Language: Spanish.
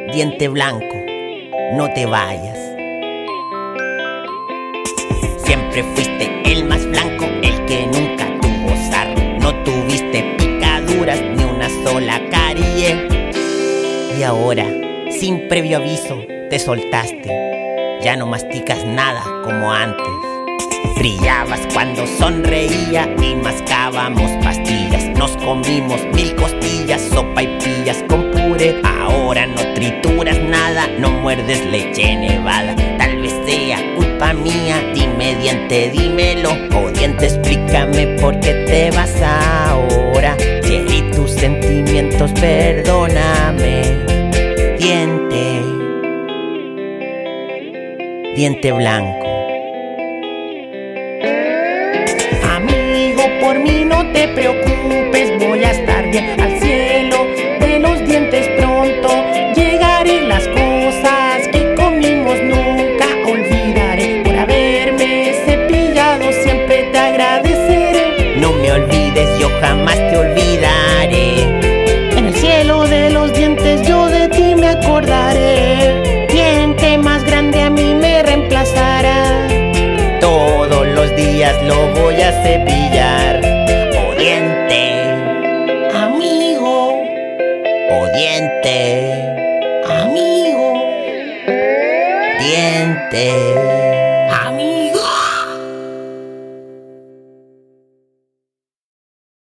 Diente blanco, no te vayas. Siempre fuiste el más blanco, el que nunca tuvo sarro. No tuviste picaduras ni una sola carie. Y ahora, sin previo aviso, te soltaste. Ya no masticas nada como antes. Brillabas cuando sonreía y mascábamos pastillas. Nos comimos 1000 costillas, sopa y pillas con puré. Ahora no trituras nada, no muerdes leche nevada. Tal vez sea culpa mía, dime diente, dímelo. O diente, explícame por qué te vas ahora. Si herí tus sentimientos, perdóname. Diente, diente blanco. Por mí no te preocupes, voy a estar bien. Al cielo de los dientes pronto llegaré. Las cosas que comimos nunca olvidaré. Por haberme cepillado siempre te agradeceré. No me olvides, yo jamás te olvidaré. En el cielo de los dientes yo de ti me acordaré. Diente más grande a mí me reemplazará. Todos los días lo voy a cepillar. Oh diente, amigo. oh diente, Amigo. diente.